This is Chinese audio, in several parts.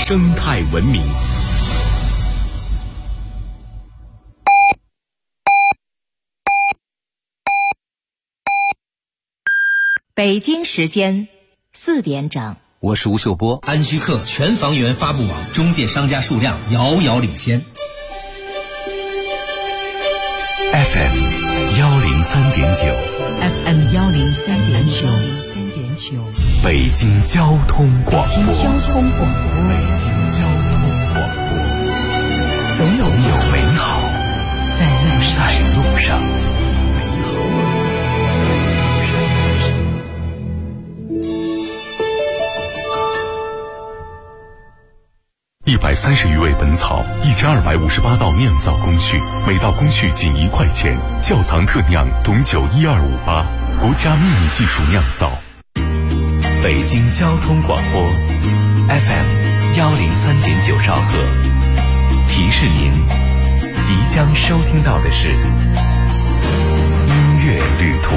生态文明。 北京时间4点整， 我是吴秀波。 安居客全房源发布网中介商家数量遥遥领先。 FM 103.9 FM 103.9， 北京交通广播。 北京交通广播，总有美好在路上。 130余味本草，1258道酿造工序，每道工序仅1块钱。窖藏特酿董酒12588，国家秘密技术酿造。北京交通广播 FM 103.9兆赫，提示您即将收听到的是音乐旅途。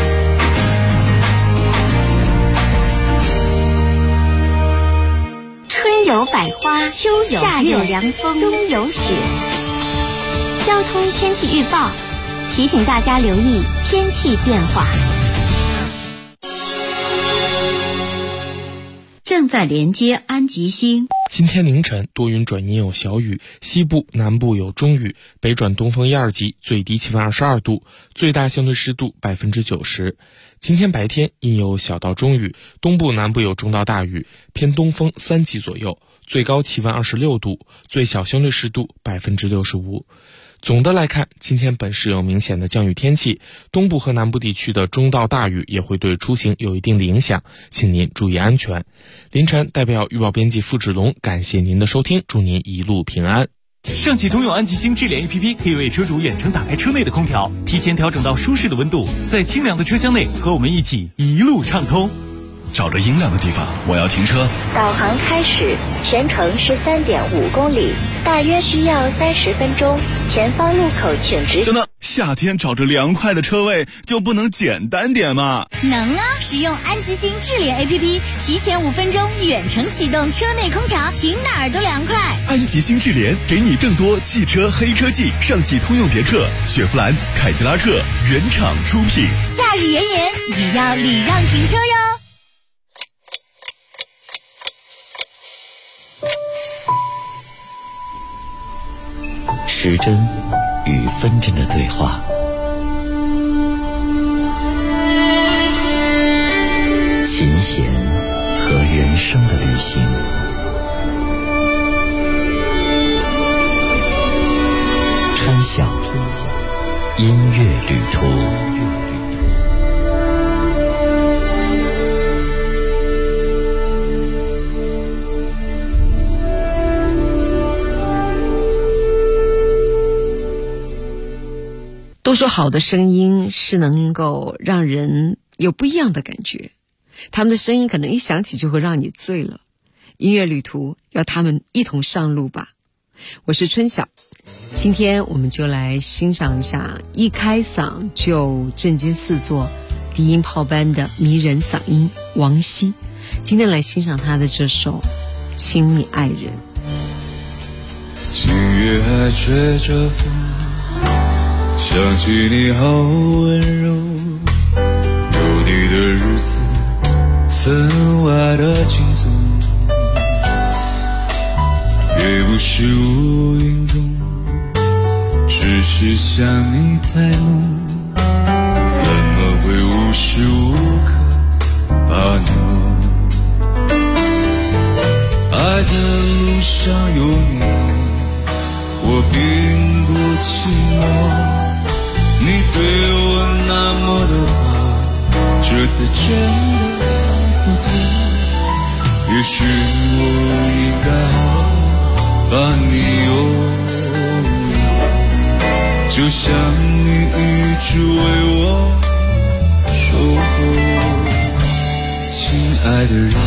春有百花，秋有夏有凉风，冬有雪。交通天气预报提醒大家留意天气变化。正在连接安吉星。 今天凌晨多云转阴有小雨，西部南部有中雨，北转东风1、2级，最低气温22度，最大相对湿度90%。今天白天阴有小到中雨，东部南部有中到大雨，偏东风3级左右，最高气温26度，最小相对湿度65%。总的来看，今天本市有明显的降雨天气，东部和南部地区的中到大雨也会对出行有一定的影响，请您注意安全。凌晨代表预报编辑付志龙感谢您的收听，祝您一路平安。 上汽通用安吉星智联 APP 可以为车主远程打开车内的空调，提前调整到舒适的温度，在清凉的车厢内和我们一起一路畅通。 找着阴凉的地方，我要停车。 导航开始，全程是3.5公里，大约需要30分钟。前方路口请直行。 等等，夏天找着凉快的车位就不能简单点吗？ 能啊！使用安吉星智联 APP， 提前5分钟远程启动车内空调，停哪儿都凉快。 安吉星智联给你更多汽车黑科技，上汽通用别克、雪佛兰、凯迪拉克原厂出品。 夏日炎炎也要礼让停车哟。 时针与分针的对话，琴弦和人生的旅行，春晓音乐旅途。 都说好的声音是能够让人有不一样的感觉，他们的声音可能一响起就会让你醉了。音乐旅途，要他们一同上路吧。我是春晓，今天我们就来欣赏一下一开嗓就震惊四座低音炮般的迷人嗓音王希。今天来欣赏他的这首《亲密爱人》。 今夜还吹着风，想起你好温柔，有你的日子分外的轻松，也不是无影踪，只是想你太浓，怎么会无时无刻把你梦？爱的路上有你，我并不寂寞，你对我那么的好，这次真的不对，也许我应该好把你拥有，就像你一直为我守候。亲爱的人，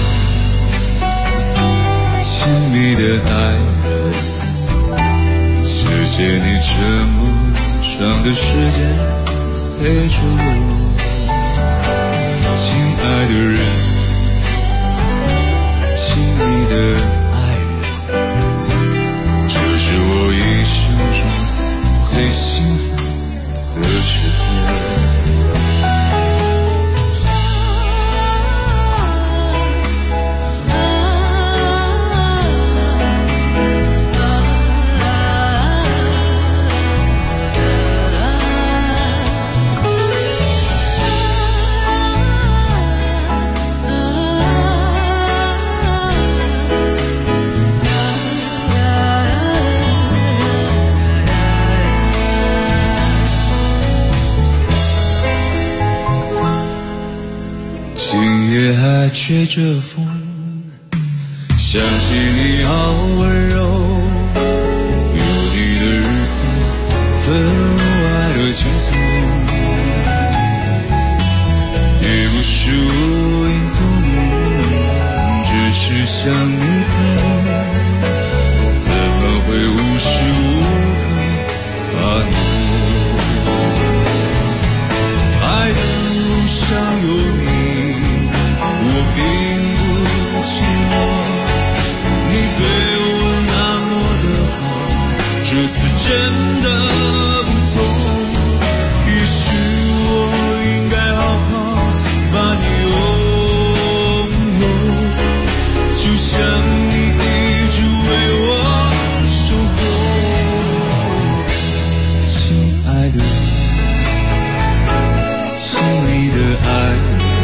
亲密的爱人，谢谢你这么长的时间陪着我。亲爱的人，亲密的爱人， 学着风，想起你好温柔，有你的日子分外的轻松，也不是我应踪，只是想你看，怎么会无时无刻把你爱的路上有你，我并不寂寞，你对我那么的好，这次真的不同，也许我应该好好把你拥有，就像你一直为我守候，亲爱的，亲密的爱，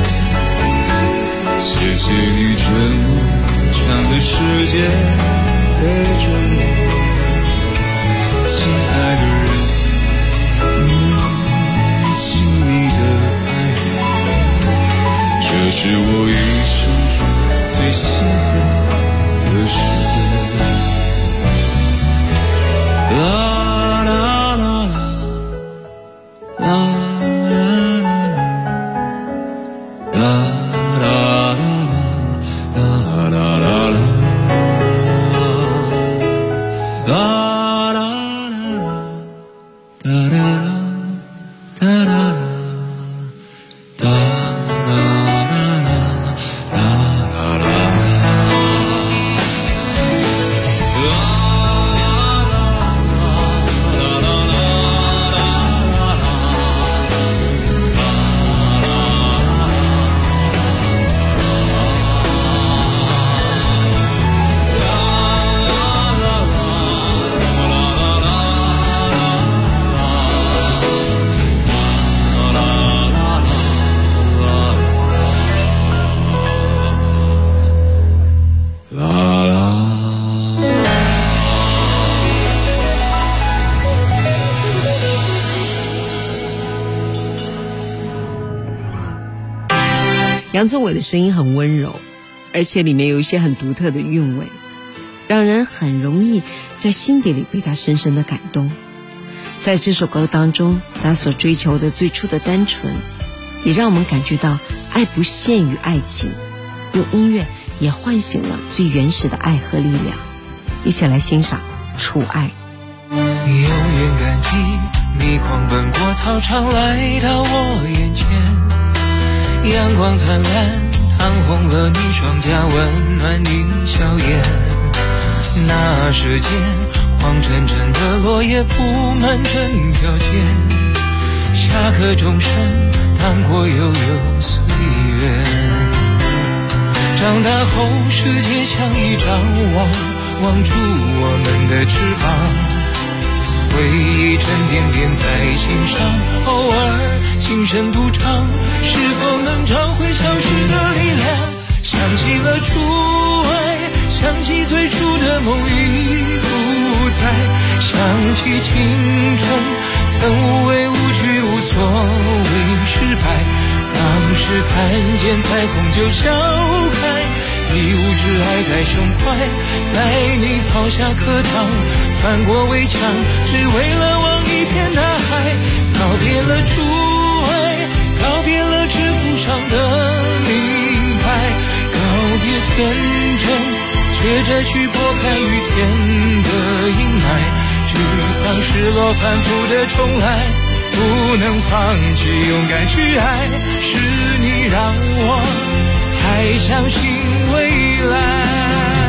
谢谢你这么长的时间陪着我，亲爱的人，亲密的爱，这是我一生中最兴奋的时刻。啦啦啦啦啦啦杨宗纬的声音很温柔，而且里面有一些很独特的韵味，让人很容易在心底里被他深深的感动。在这首歌当中，他所追求的最初的单纯，也让我们感觉到爱不限于爱情，用音乐也唤醒了最原始的爱和力量。一起来欣赏《初爱》。 你永远感激你狂奔过操场来到我眼前，阳光灿烂烫红了你双颊，温暖你笑颜。那时间黄澄澄的落叶铺满整条街，下课钟声荡过悠悠岁月。长大后世界像一张网，网住我们的翅膀，回忆沉甸甸在心上，偶尔轻声独唱，是否能找回消失的力量？想起了初爱，想起最初的梦已不在，想起青春曾无畏无惧无所谓失败，当时看见彩虹就笑开，一无挚爱在胸怀，带你跑下课堂，翻过围墙，只为了望一片大海。告别了初爱，告别了制服上的明白，告别天真，学着去拨开雨天的阴霾，沮丧失落反复的重来，不能放弃勇敢去爱，是你让我还相信未来。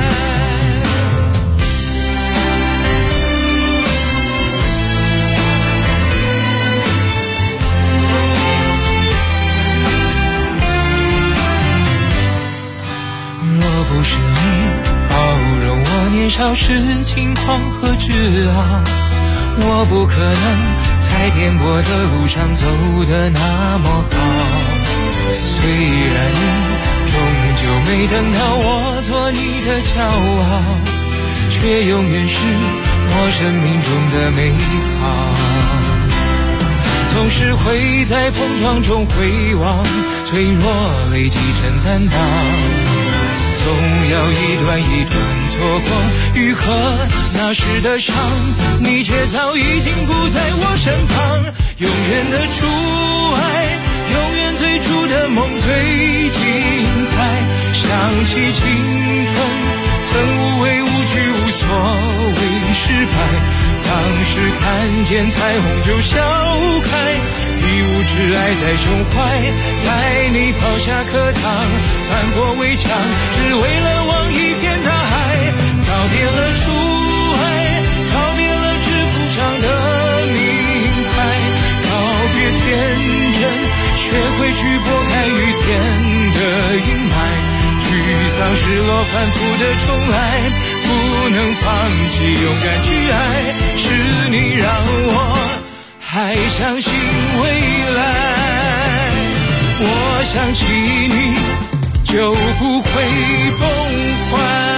若不是你包容我年少时轻狂和自傲，我不可能在颠簸的路上走得那么好。虽然你终究没等到我做你的骄傲，却永远是我生命中的美好。总是会在碰撞中回望， 脆弱累积成担当，总要一段一段错过愈合那时的伤，你却早已经不在我身旁。永远的初爱，永远最初的梦最精彩，想起青春曾无畏无惧无所谓失败，当时看见彩虹就笑开，一无挚爱在胸怀，带你跑下课堂，翻过围墙，只为了望一片大海。告别了初爱，告别了制服上的名牌，告别天真，学会去拨开雨天的阴霾，沮丧失落反复的重来，不能放弃勇敢去爱，是你让我还相信未来，我想起你就不会崩坏。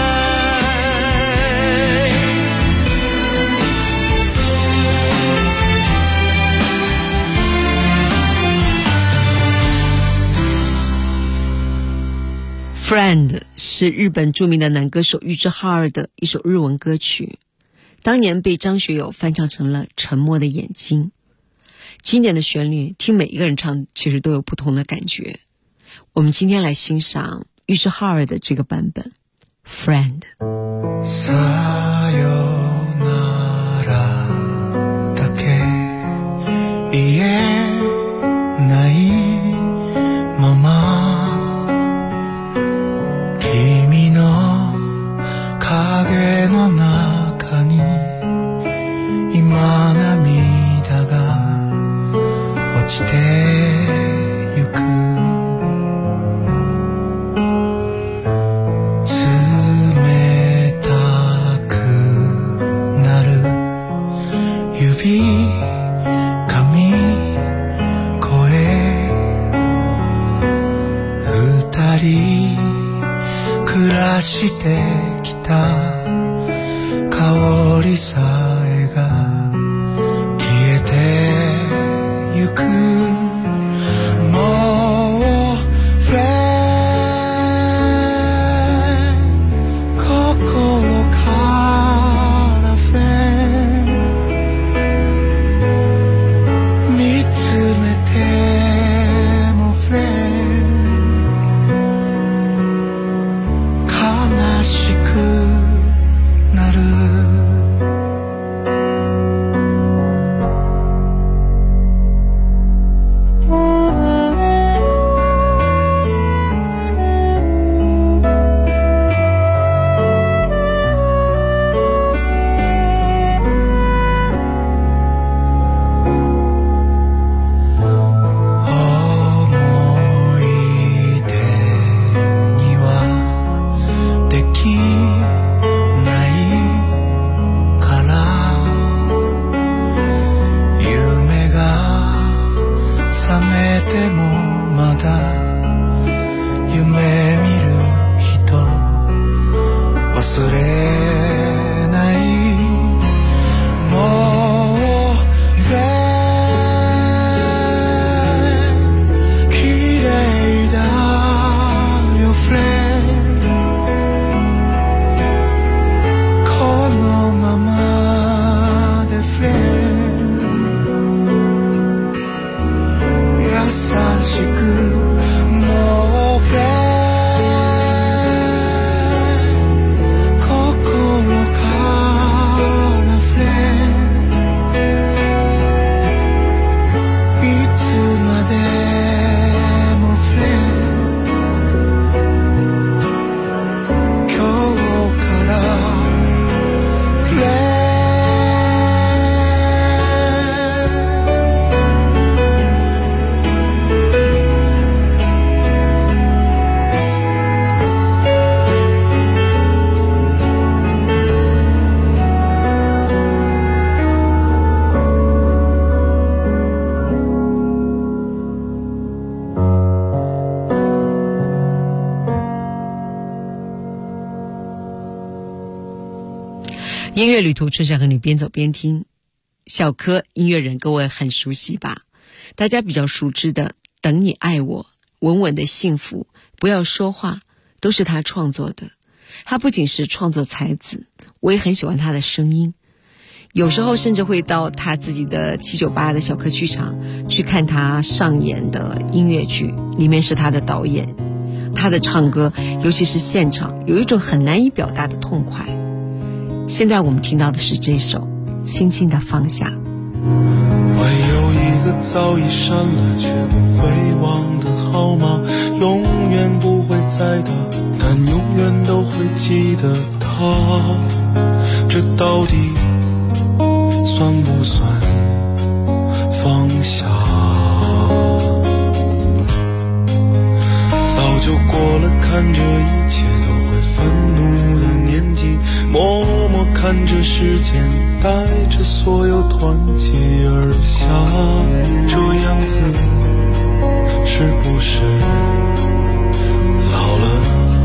Friend 是日本著名的男歌手玉置浩二的一首日文歌曲，当年被张学友翻唱成了《沉默的眼睛》。经典的旋律，听每一个人唱其实都有不同的感觉。我们今天来欣賞玉置浩二的這個版本 Friend。 さよならだけ言えないまま、君の影の中に今涙が落ちてゆく、冷たくなる指髪声、二人暮らしてきた香りさえが消えてゆく、もうフレン心からフレン見つめてもフレン悲しくなる、 音乐旅途，春山和你边走边听。小柯音乐人各位很熟悉吧？大家比较熟知的《等你爱我》 稳稳的幸福，不要说话，都是他创作的。他不仅是创作才子，我也很喜欢他的声音。有时候甚至会到他自己的798的小客剧场去看他上演的音乐剧，里面是他的导演。他的唱歌，尤其是现场，有一种很难以表达的痛快。现在我们听到的是这首《轻轻的放下》。 会有一个早已删了却不会忘的号码，永远不会再打，但永远都会记得他。这到底算不算放下？早就过了看着一切都会愤怒的年纪，默默看着时间带着所有团结而下。这样子是不是老了？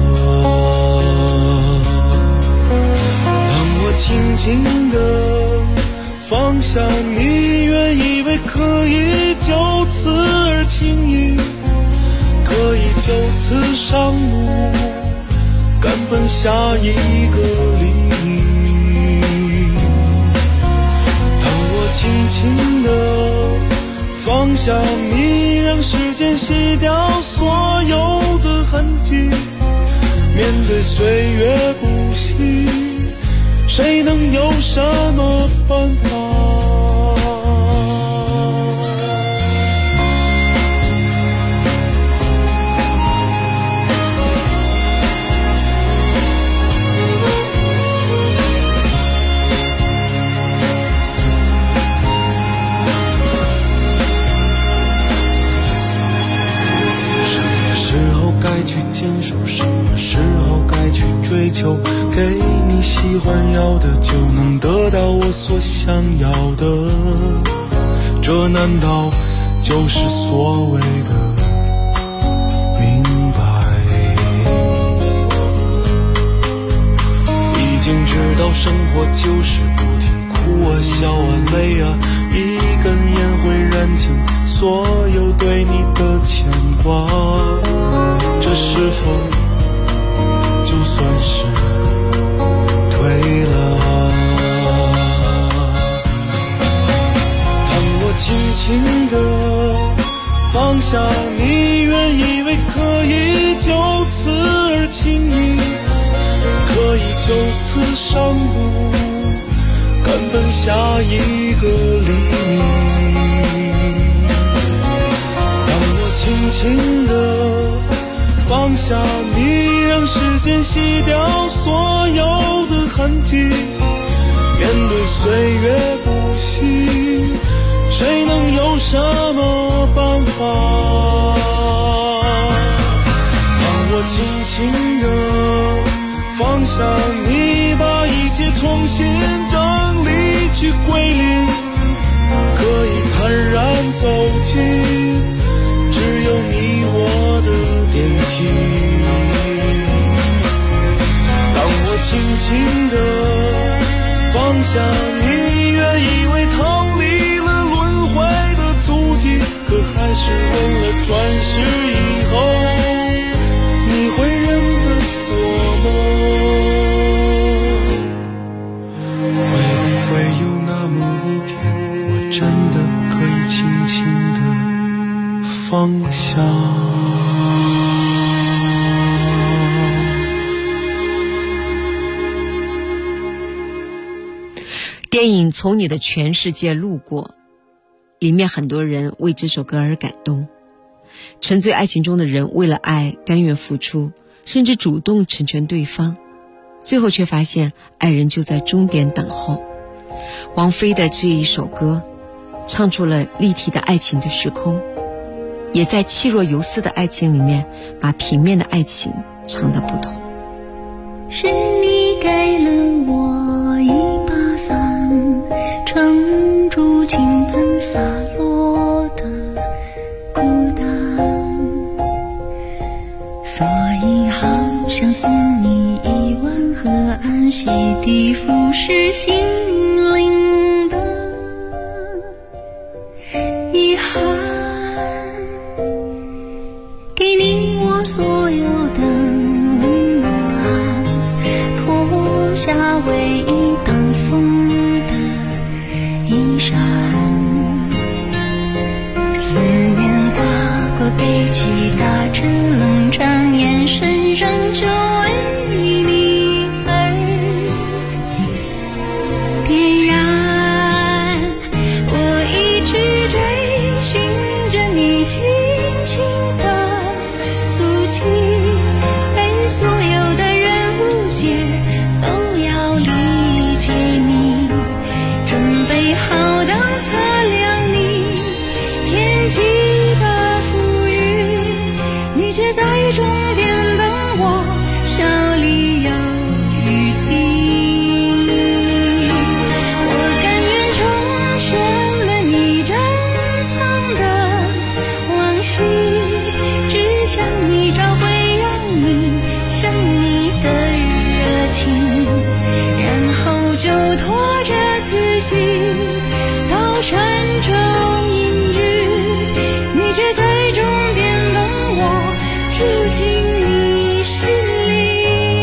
当我轻轻地放下你，原以为可以就此而轻易，可以就此上路，赶奔下一个黎明。当我轻轻地放下你，让时间洗掉所有的痕迹，面对岁月不息，谁能有什么办法？什么时候该去追求，给你喜欢要的，就能得到我所想要的，这难道就是所谓的明白？已经知道生活就是不停哭啊笑啊累啊，一根烟会燃尽所有对你的牵挂，这是否就算是退了？当我轻轻地放下你，原以为可以就此而轻易，可以就此上路，赶奔下一个黎明。当我轻轻地放下你，让时间洗掉所有的痕迹，面对岁月不息，谁能有什么办法？当我轻轻地放下你，把一切重新整理去归零，可以坦然走进只有你我的电梯。当我轻轻地放下你，原以为逃离了轮回的足迹，可还是问了转世以后你会认得我吗？会不会有那么一天，我真的可以轻轻地放下？ 电影《从你的全世界路过》里面很多人为这首歌而感动，沉醉爱情中的人为了爱甘愿付出，甚至主动成全对方，最后却发现爱人就在终点等候。王菲的这一首歌唱出了立体的爱情的时空，也在气若游丝的爱情里面把平面的爱情唱得不同。 是你给了我一把伞，撑住倾盆洒落的孤单，所以好像是你一碗河岸洗涤腐蚀心灵的遗憾，给唯一挡风的衣衫。思念跨过背脊，打着冷战，眼神仍旧为你而点燃。我一直追寻着你轻轻的足迹，被所有的人误解，都要理解你，准备好当测量你天际的浮云，你却在终点等我，笑里有余地。我甘愿成全了你珍藏的往昔，只想你找回让你想你的热情，然后就拖着自己到山中隐居，你却在终点等我，住进你心里。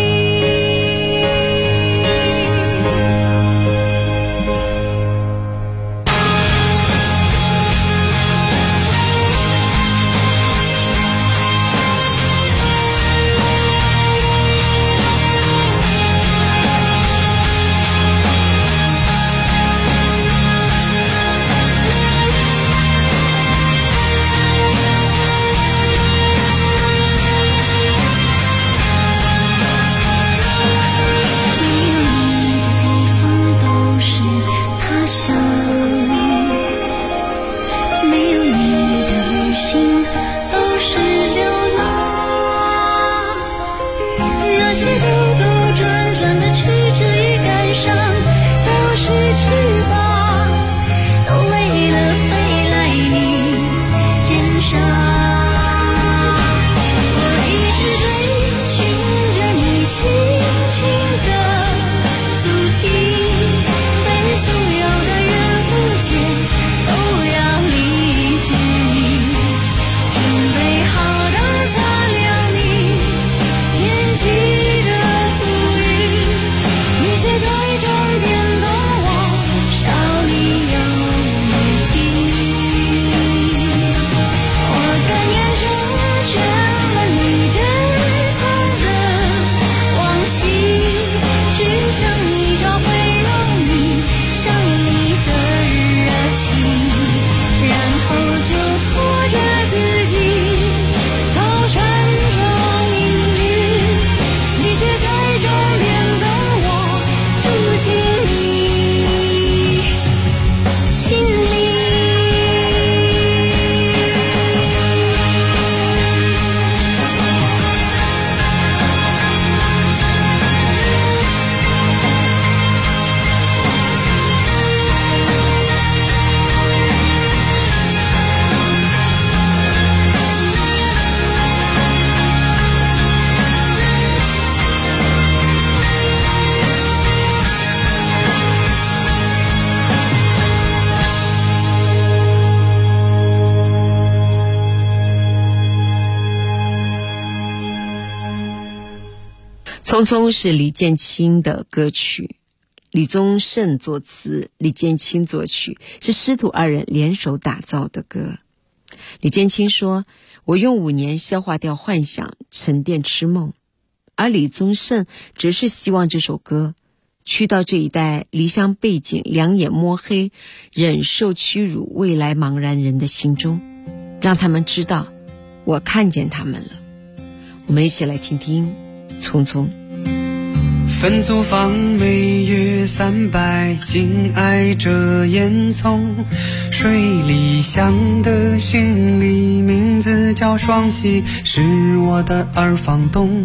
匆匆是李建清的歌曲，李宗盛作词，李建清作曲，是师徒二人联手打造的歌。李建清说，我用5年消化掉幻想，沉淀痴梦，而李宗盛只是希望这首歌去到这一代离乡背井，两眼摸黑，忍受屈辱，未来茫然人的心中，让他们知道我看见他们了。我们一起来听听匆匆。 分租房每月300，紧挨着烟囱，水里乡的行李，名字叫双喜，是我的二房东。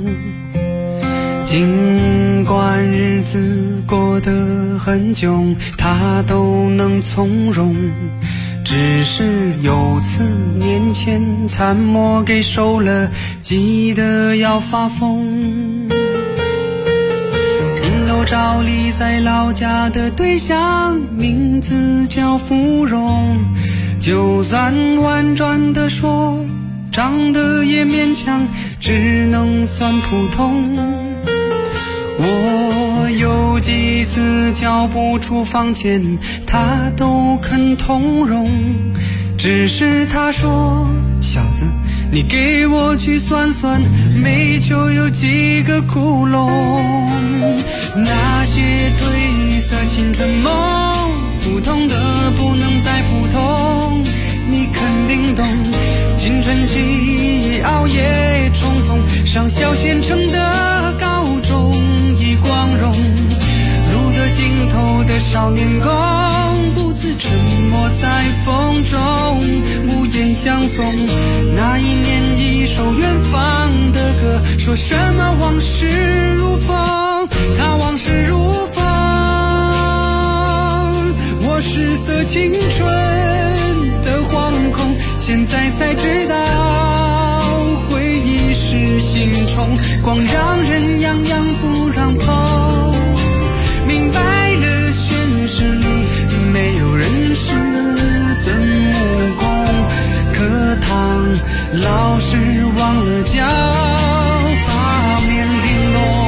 尽管日子过得很窘，他都能从容，只是有次年前参谋给收了，急得要发疯。银楼照例在老家的对象，名字叫芙蓉，就算婉转地说，长得也勉强，只能算普通。我有几次脚步出房间，他都肯通融。只是他说，小子，你给我去算算，煤球有几个窟窿。那些褪色青春梦，普通的不能再普通，你肯定懂。青春期熬夜冲锋，上小县城的高中已光荣，路的尽头的少年宫，不自沉默在风中，无言相送。那一年一首远方的歌，说什么往事如风，他往事如风。我失色青春的惶恐，现在才知道回忆是心虫，光让人痒痒不让碰。明白了现实里没有人是孙悟空，课堂老师忘了教八面玲珑。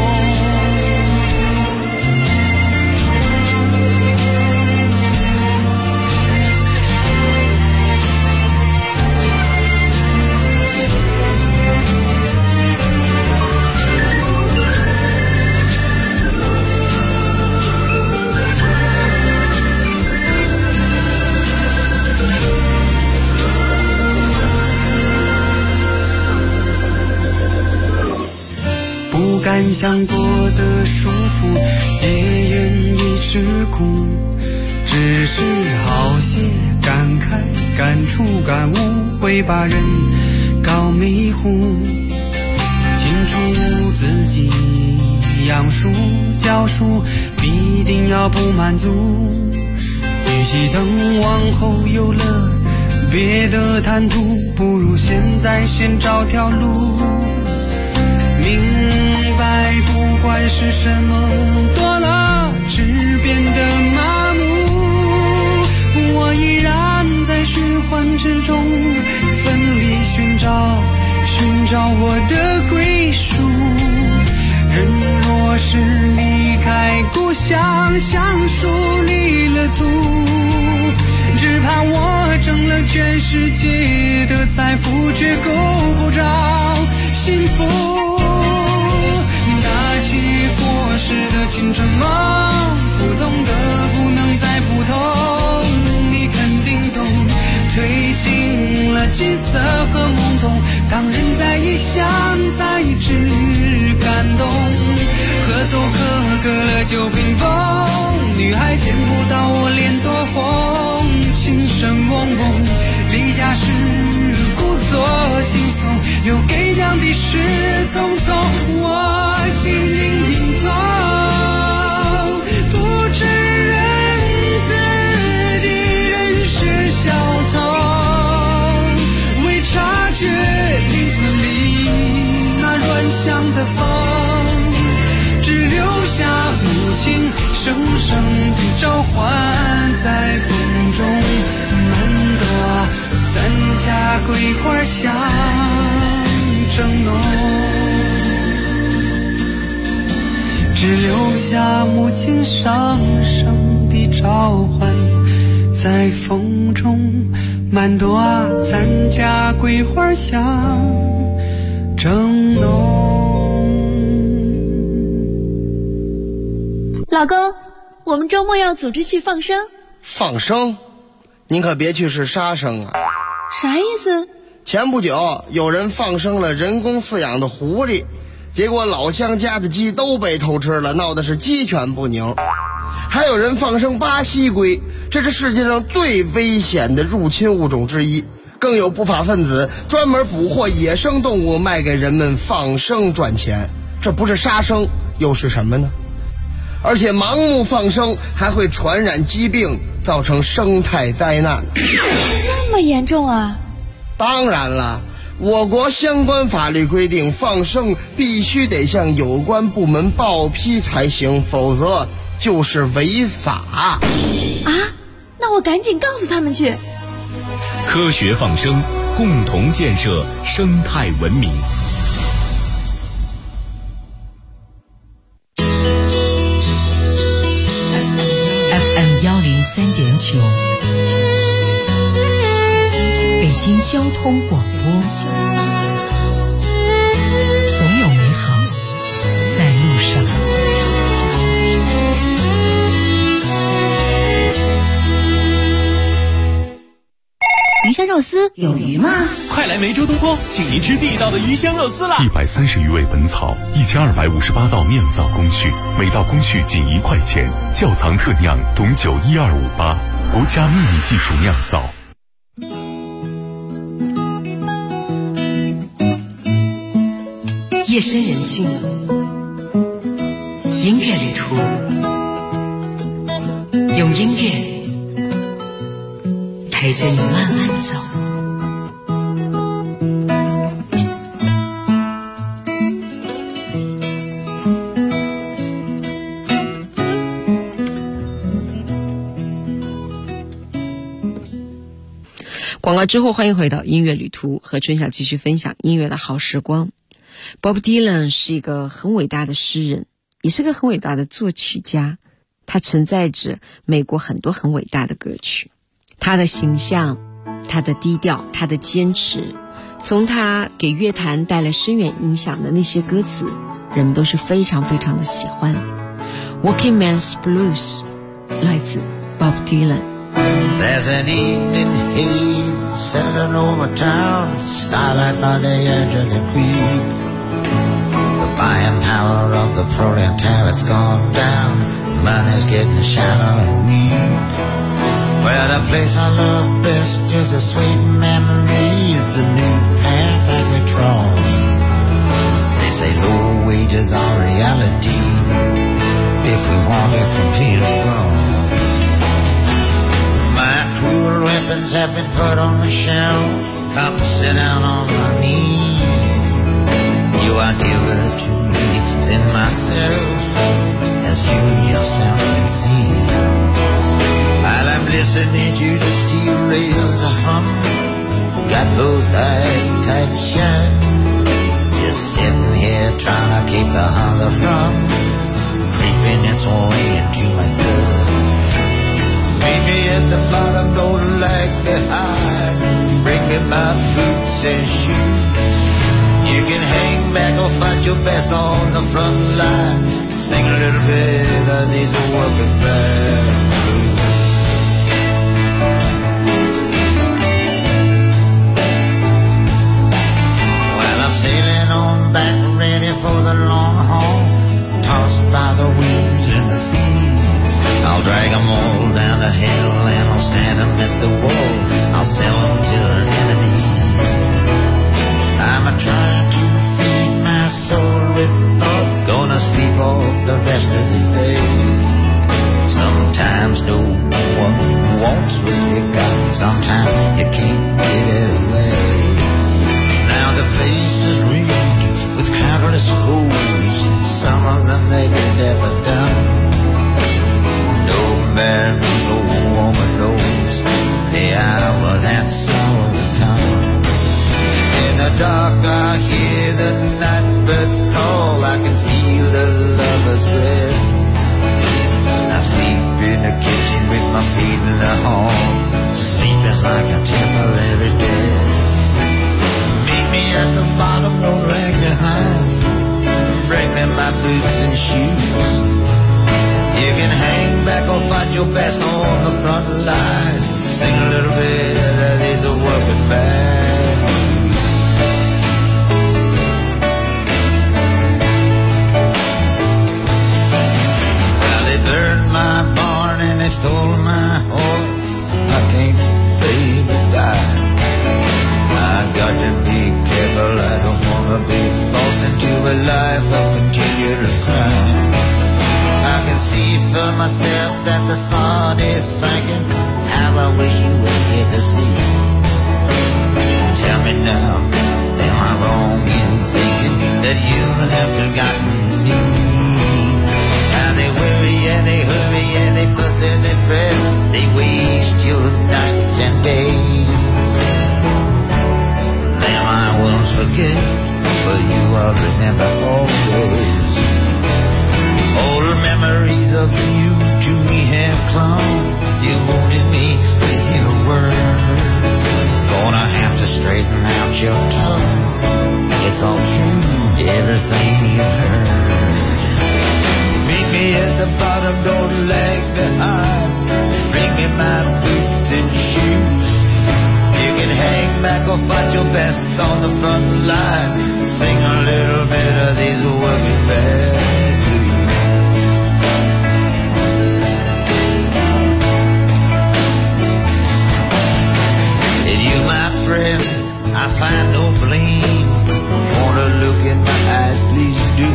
不敢想过的束缚，也愿意吃苦，只是好些感慨感触感悟，会把人搞迷糊。清楚自己养书教书必定要不满足，与其等往后有了别的谈吐，不如现在先找条路。明白不管是什么多了只变得麻木，我依然在循环之中奋力寻找我的归属。人若是离开故乡，像树离了土，只怕我挣了全世界的财富，却够不着幸福。那些过时的青春梦，普通的不能再普通，你肯定懂。褪尽了青涩和懵懂，当人在异乡才知感动。合奏课隔了9屏风，女孩见不到我脸多红。琴声嗡嗡，离家时故作轻松，留给娘的是匆匆。我心隐隐痛，不知人自己人是小偷，未察觉林子里那软香的风，只留下母亲声声的召唤在风中。满朵咱家桂花香正浓，只留下母亲声声的召唤在风中。满朵咱家桂花香正浓。 老公，我们周末要组织去放生。 放生？您可别去是杀生啊！ 啥意思？ 前不久有人放生了人工饲养的狐狸，结果老乡家的鸡都被偷吃了，闹得是鸡犬不宁。还有人放生巴西龟，这是世界上最危险的入侵物种之一。更有不法分子专门捕获野生动物卖给人们放生赚钱，这不是杀生又是什么呢？而且盲目放生还会传染疾病，造成生态灾难。 这么严重啊？ 当然了，我国相关法律规定，放生必须得向有关部门报批才行，否则就是违法。 啊？那我赶紧告诉他们去。 科学放生，共同建设生态文明。 103.9，北京交通广播，总有美好在路上。 鱼香肉丝有鱼吗？ 快来梅州东坡，请您吃地道的鱼香肉丝啦 ！130余味本草，1258道酿造工序，每道工序仅1块钱，窖藏特酿董酒12588，国家秘密技术酿造。 夜深人静，音乐旅途，用音乐陪着你慢慢走。 广告之后，欢迎回到音乐旅途，和春晓继续分享音乐的好时光。Bob Dylan 是一个很伟大的诗人，也是个很伟大的作曲家，他承载着美国很多很伟大的歌曲。他的形象，他的低调，他的坚持，从他给乐坛带来深远影响的那些歌词，人们都是非常非常的喜欢。 Working Man's Blues 来自 Bob Dylan。 There's an evening haze settling over town, starlight by the edge of the creek. The buying power of the proletariat's gone down, money's getting shallow and weak. Well, the place I love best is a sweet memory. It's a new path that we trod. They say low wages are reality if we want to compete abroad. My cruel weapons have been put on the shelf. Come sit down on my knees. You are dearer to me than myself, as you yourself can see. While I'm listening to the steel rails hum, got both eyes tight shut, just sitting here trying to keep the hunger from creeping its way into my blood. Meet me at the bottom, don't lag behind. Bring me my boots and shoes. You can hang back or fight your best on the front line. Sing a little bit of these working man blues. Well, I'm sailing on back, ready for the long haul, tossed by the winds and the seas. I'll drag them all down the hill and I'll stand them at the wall. I'll sell them to their enemies. I'm trying to feed my soul with thought, gonna sleep off the rest of the day. Sometimes no one wants what you got, sometimes you can't give it away. Now the place is ringed with countless foes, some of them they've never done. No man, no woman knows the hour that sorrow will come. In the dark I hear the night birds call, I can feel the lover's breath. I sleep in the kitchen with my feet in the hall. Sleep is like a temporary death. Meet me at the bottom, don't lag behind. Bring me my boots and shoes. You can hang back or fight your best on the front line. Sing a little bit of these working band blues. Well, they burned my barn and they stole my horse. I can't say goodbye. I got to be careful, I don't want to be forced into a life of continual crime. I can see for myself that the sun is sinking. How I wish you were here to see. Tell me now, am I wrong in thinking that you have forgotten me? Now they worry and they hurry and they fuss and they fret. They waste your nights and days. Them I won't forget, but you I'll remember always. Old memories of you to me have clung. You've your tongue. It's all true, everything you heard. Meet me at the bottom, don't lag behind. Bring me my boots and shoes. You can hang back or fight your best on the front line. Sing a little bit of these working band blues. And you, my friend, I find no blame. Wanna look in my eyes, please do.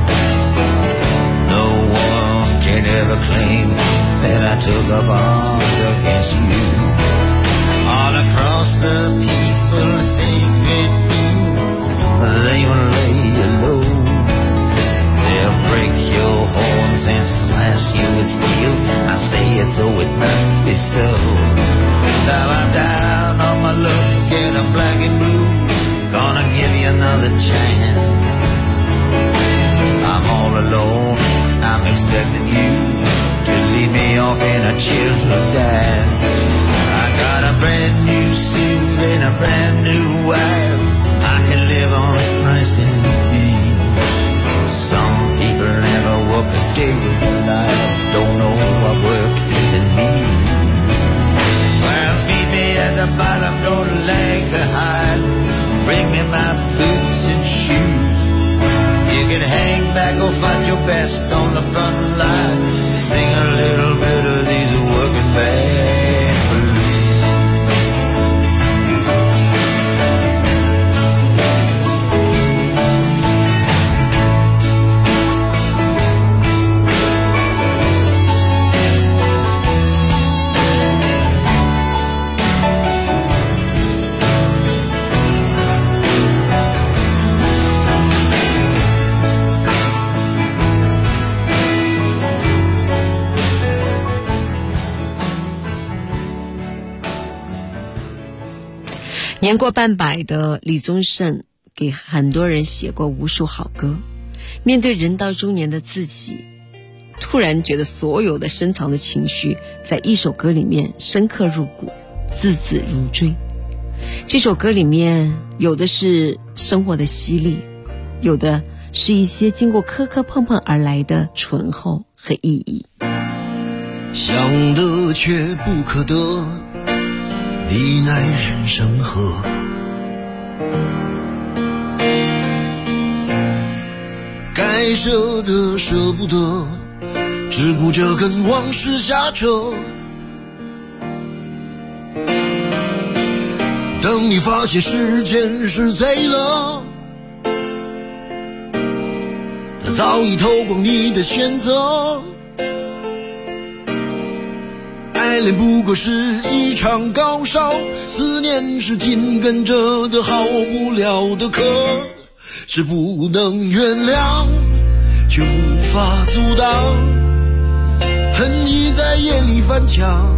No one can ever claim that I took up arms against you. All across the peaceful sacred fields, they will lay you low. They'll break your horns and slash you with steel. I say it so it must be so. Now I'm down on my luck and I'm black and blue. Gonna give you another chance. I'm all alone, I'm expecting you to lead me off in a children's dance. I got a brand new suit and a brand new wife. I can live on rice and beans. Some people never work a day in their life, don't know what work even means. Well, meet me at the bottom, don't lag behind. Bring me my boots and shoes. You can hang back or fight your best on the front line. Sing a little bit of these working band blues. 年过半百的李宗盛给很多人写过无数好歌，面对人到中年的自己，突然觉得所有的深藏的情绪在一首歌里面深刻入骨，字字如锥。这首歌里面有的是生活的犀利，有的是一些经过磕磕碰碰而来的醇厚和意义。 想得却不可得，你奈人生何？该舍的舍不得，只顾着跟往事瞎扯。等你发现时间是贼了，他早已偷光你的选择。爱恋不过是一场高烧，思念是紧跟着的好不了的渴，是不能原谅却无法阻挡，恨意在夜里翻墙，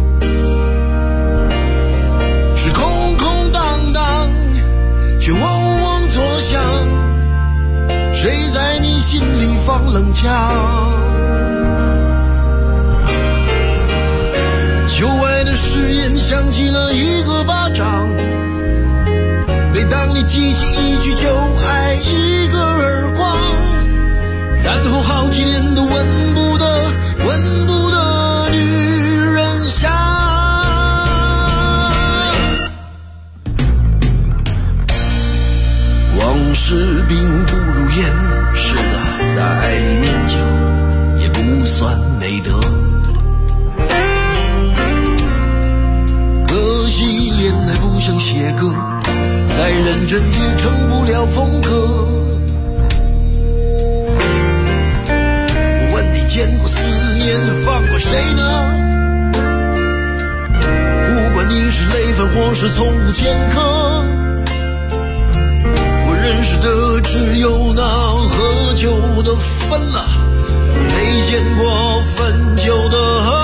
是空空荡荡却嗡嗡作响，谁在你心里放冷枪？旧爱的誓言响起了一个巴掌，每当你记起一句就爱一个耳光，然后好几年都闻不得女人香。往事并不如烟，是的，在爱里念旧也不算美德。恋爱不像写歌，再认真也成不了风格。我问你见过思念放过谁呢？不管你是累犯或是从无前科，我认识的只有那喝酒的分了，没见过分酒的喝。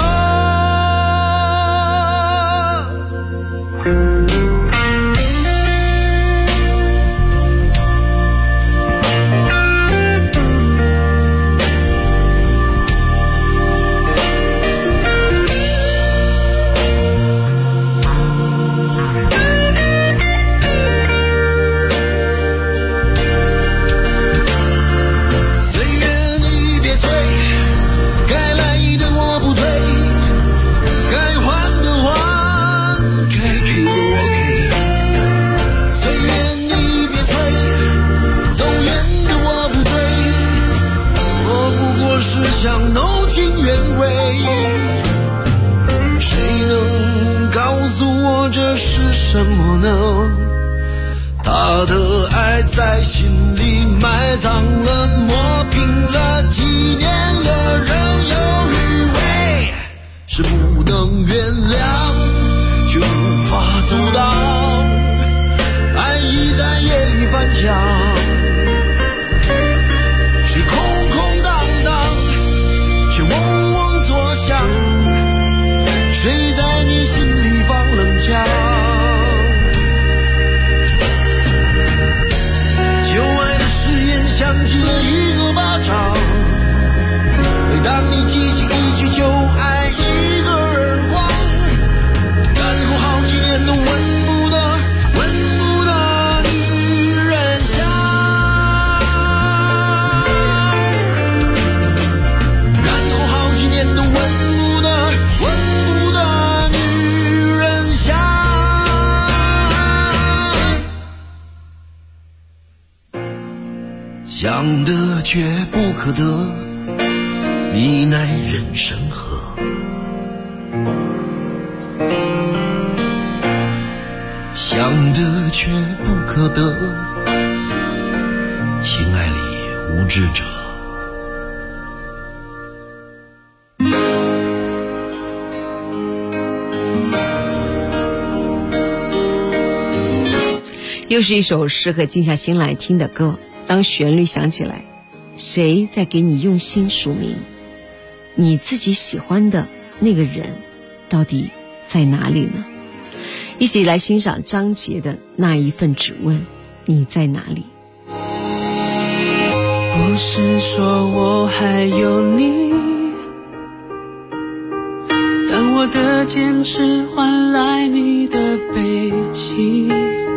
什么呢？他的爱在心里埋葬了，磨平了，纪念了，仍有余味，是不能原谅，却无法阻挡。爱已在夜里翻墙，是空空荡荡，却嗡嗡作响。谁在你心里放冷枪？旧爱的誓言响起了一个巴掌，每当你记起一句旧爱，一个耳光，然后好几年都闻不得女人香，然后好几年都闻不得女人香。想得却不可得，你奈人生何？想得却不可得，情爱里无知者。 又是一首适合静下心来听的歌。当旋律响起来，谁在给你用心署名？你自己喜欢的那个人到底在哪里呢？一起来欣赏张杰的那一份只问你在哪里。 不是说我还有你，但我的坚持换来你的背弃，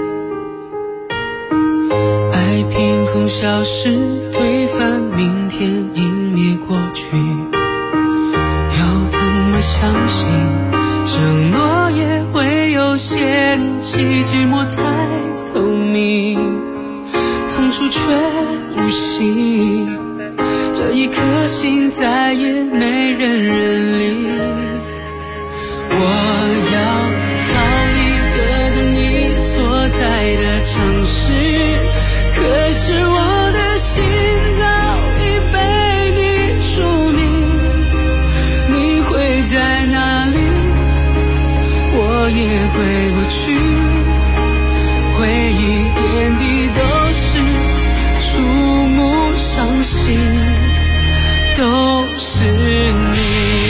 爱凭空消失，推翻明天，湮灭过去，要怎么相信承诺也会有限期，寂寞太透明，痛楚却无息，这一颗心再也没人认领。我要逃离这个你所在的城市，可是我的心早已被你署名，你会在哪里我也回不去，回忆点滴都是触目伤心，都是你。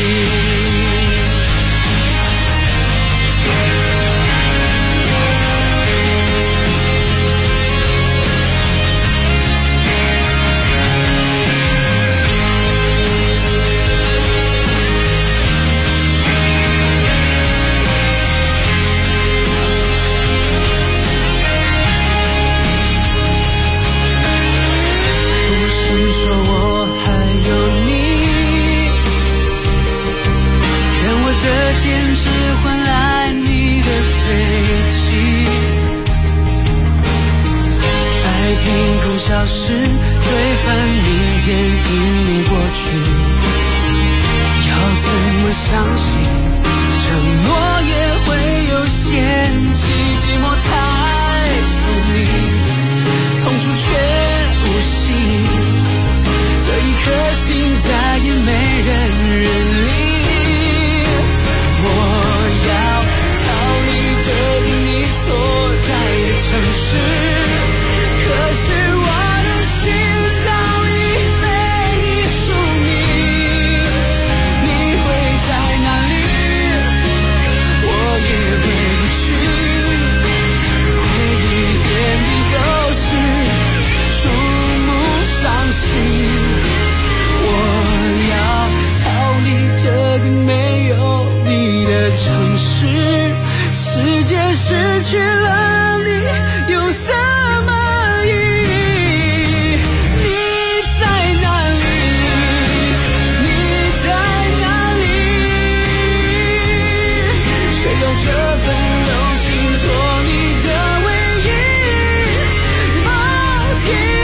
说我还有你，但我的坚持换来你的背弃，爱凭空消失，推翻明天，湮灭过去，要怎么相信承诺也会有限期，寂寞太透明，痛楚却无息，这一颗心再也没人认领。我要逃离这个你所在的城市，可是我的心早已被你署名，你会在哪里我也回不去，回忆点滴都是触目伤心。没有你的城市，世界失去了你有什么意义？你在哪里？你在哪里？谁有这份荣幸做你的唯一？抱紧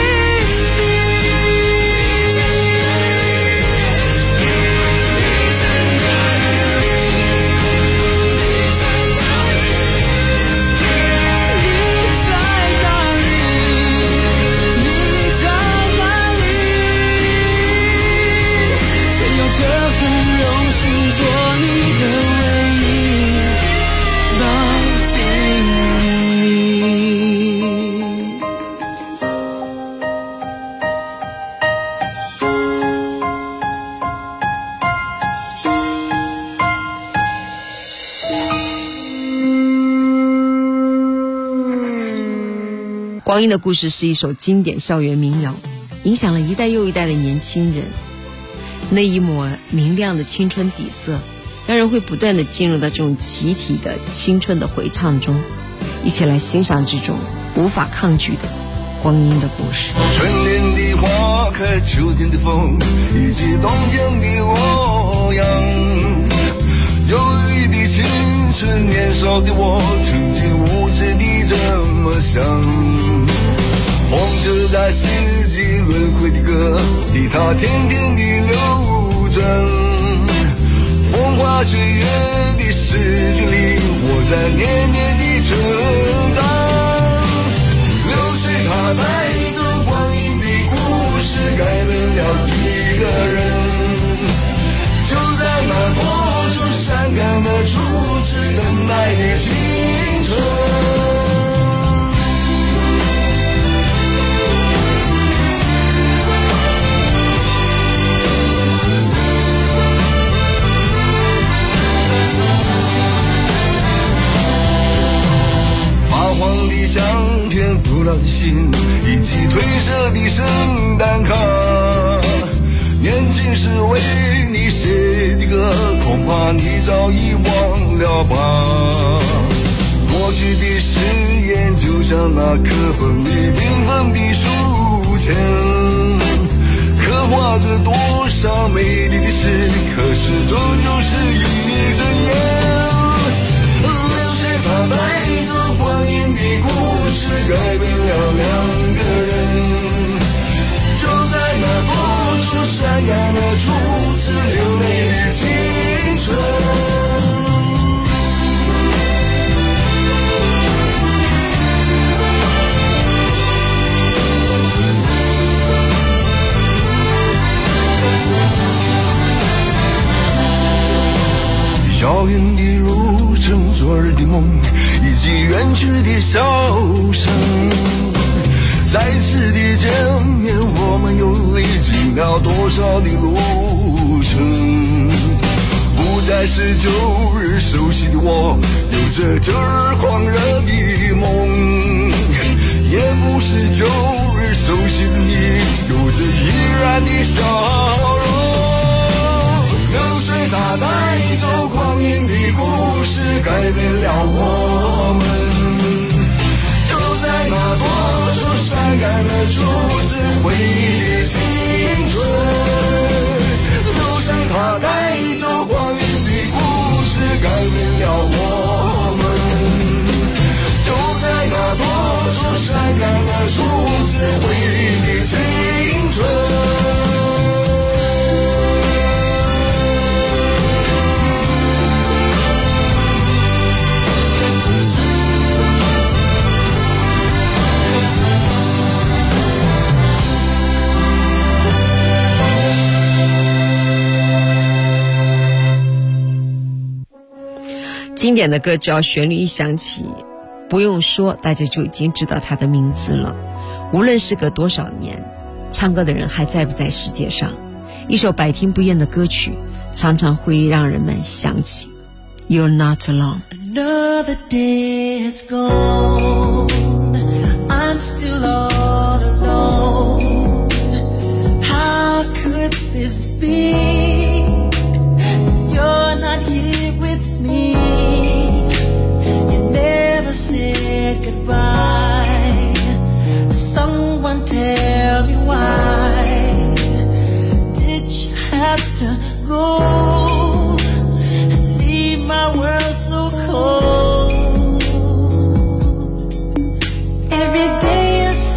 光阴的故事是一首经典校园民谣，影响了一代又一代的年轻人。那一抹明亮的青春底色，让人会不断的进入到这种集体的青春的回唱中，一起来欣赏这种无法抗拒的光阴的故事。 春天的花开，秋天的风，以及冬天的洛阳。忧郁的青春，年少的我，曾经无知地这么想。风车在四季轮回的歌里，它天天地流转。风花雪月的诗句里，我在年年地成长。流水它带走光阴的故事，改变了一个人。就在那多愁善感的初次等待的青春。黄的相片，古老的信，以及褪色的圣诞卡。年轻时为你写的歌，恐怕你早已忘了吧。过去的誓言，就像那课本里缤纷的书签，刻画着多少美丽的诗，可是终究是一阵烟。流水它带走光阴的故事，改变了两个人。就在那多愁善感的初次流泪的青春。遥远的路程，昨日的梦，以及远去的笑声。再次的见面，我们又历经了多少的路程？不再是旧日熟悉的我，有着旧日狂热的梦，也不是旧日熟悉的你，有着依然的笑容。流水它带走光阴的故事，改变了我们。就在那多愁善感的初次回忆的青春。流水它带走光阴的故事，改变了我们。就在那多愁善感的初次回忆的青春。 经典的歌只要旋律一响起，不用说大家就已经知道它的名字了。无论时隔多少年，唱歌的人还在不在世界上，一首百听不厌的歌曲常常会让人们想起 You're Not Alone。 Another day has gone, I'm still all alone. How could this be? You're not here with me. You never said goodbye. Someone tell me why did you have to go and leave my world so cold? Every day is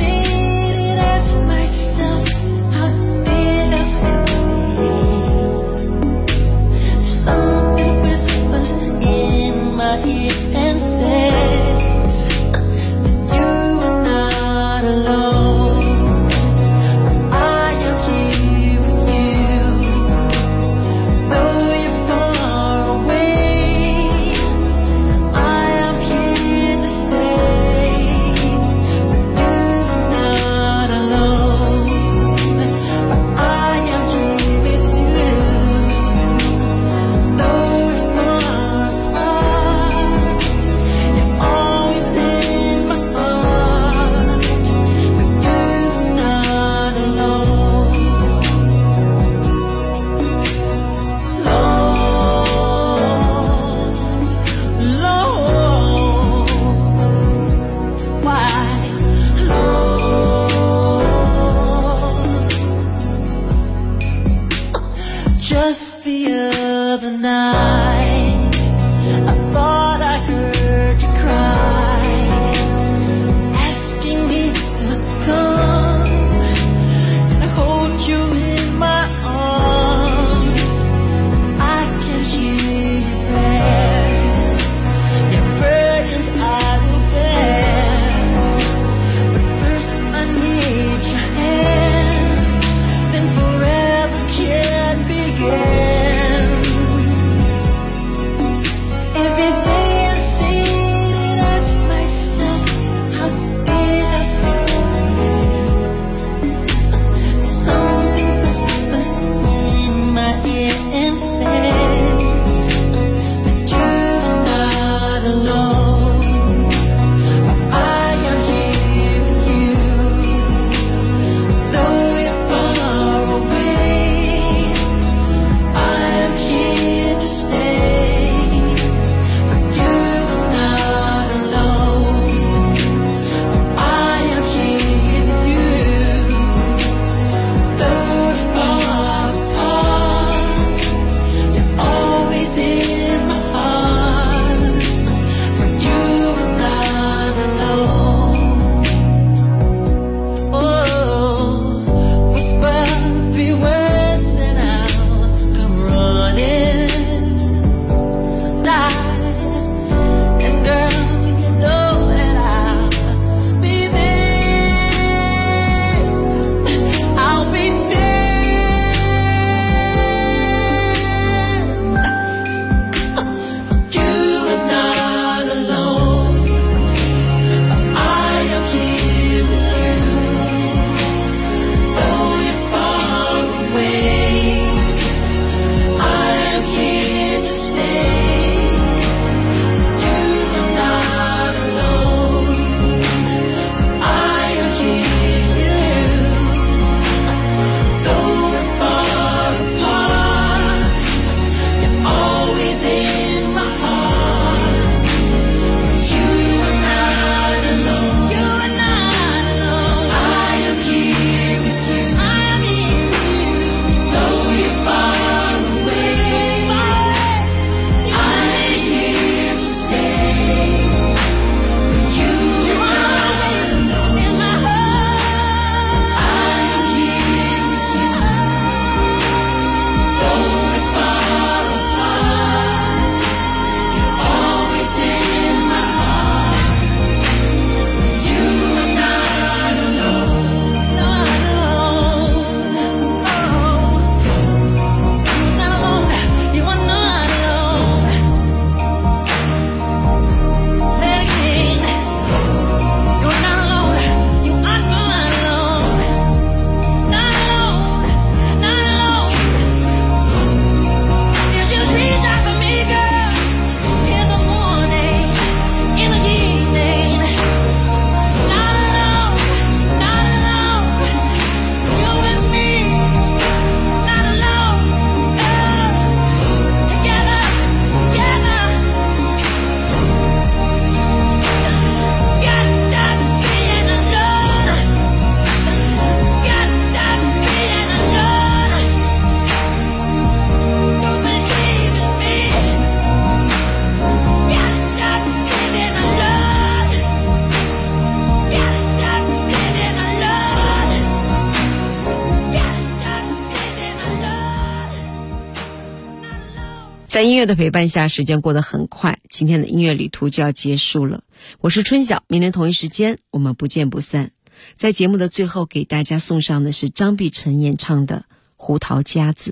在音乐的陪伴下，时间过得很快，今天的音乐旅途就要结束了。我是春晓，明天同一时间我们不见不散。在节目的最后，给大家送上的是张碧晨演唱的《胡桃夹子》。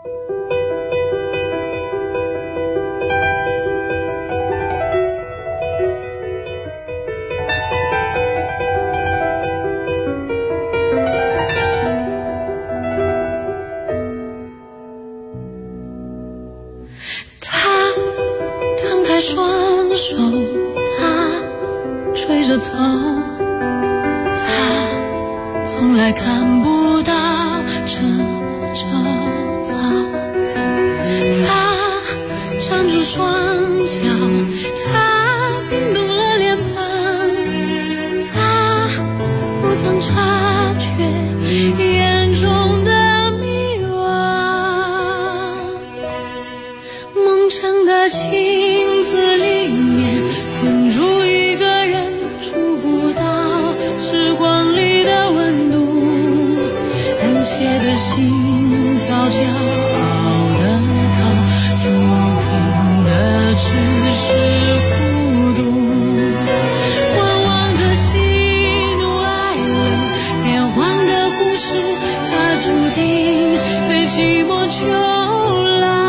双手，他吹着头，他从来看不到这周遭，他缠住双脚，他冰冻了脸庞，他不曾察觉眼中的迷惘，梦成的情里面困住一个人，触不到时光里的温度，胆怯的心跳，骄傲的头，抚平的只是孤独，观望着喜怒哀乐变幻的故事，它注定被寂寞囚牢。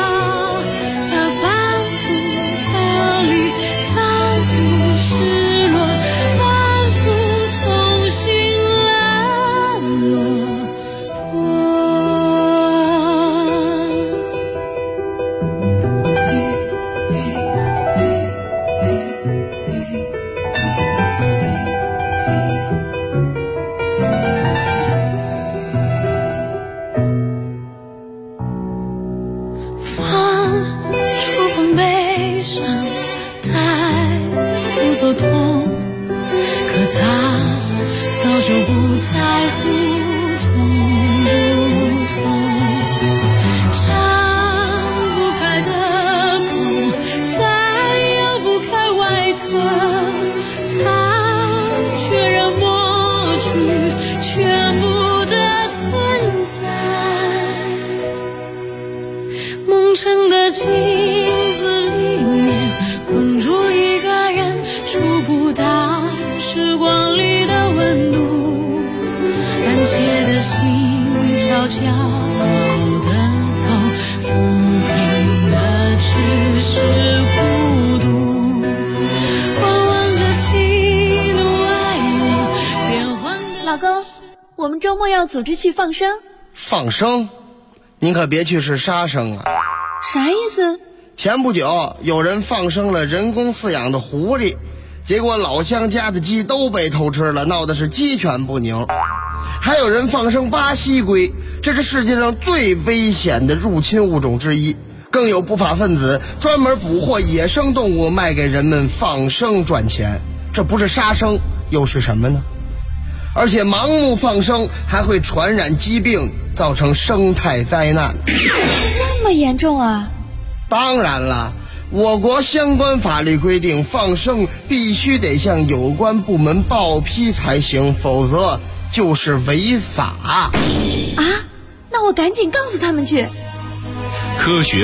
骄傲的头，抚平的只是孤独，观望着喜怒哀乐变幻的。 老公，我们周末要组织去放生。 放生？您可别去是杀生啊！ 啥意思？ 前不久有人放生了人工饲养的狐狸，结果老乡家的鸡都被偷吃了，闹的是鸡犬不宁。还有人放生巴西龟，这是世界上最危险的入侵物种之一。更有不法分子专门捕获野生动物卖给人们放生赚钱，这不是杀生又是什么呢？而且盲目放生还会传染疾病，造成生态灾难。 这么严重啊？ 当然了，我国相关法律规定，放生必须得向有关部门报批才行，否则就是违法。 啊，那我赶紧告诉他们去。 科学